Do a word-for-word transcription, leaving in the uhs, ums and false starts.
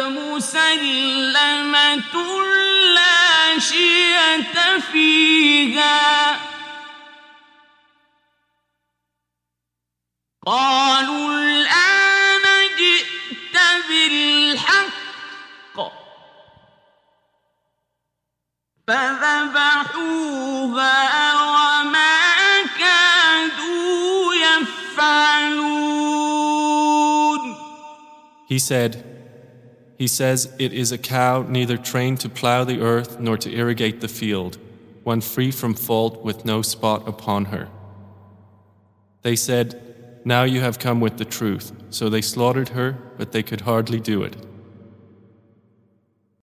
مُسَلَّمَةٌ لَا شِيَةَ فِيهَا قَالُوا الْآنَ جِئْتَ بِالْحَقِّ فَذَبَحُوهَا وَمَا كَادُوا يَفْعَلُونَ. He said, He says, it is a cow neither trained to plow the earth nor to irrigate the field, one free from fault with no spot upon her. They said, now you have come with the truth. So they slaughtered her, but they could hardly do it.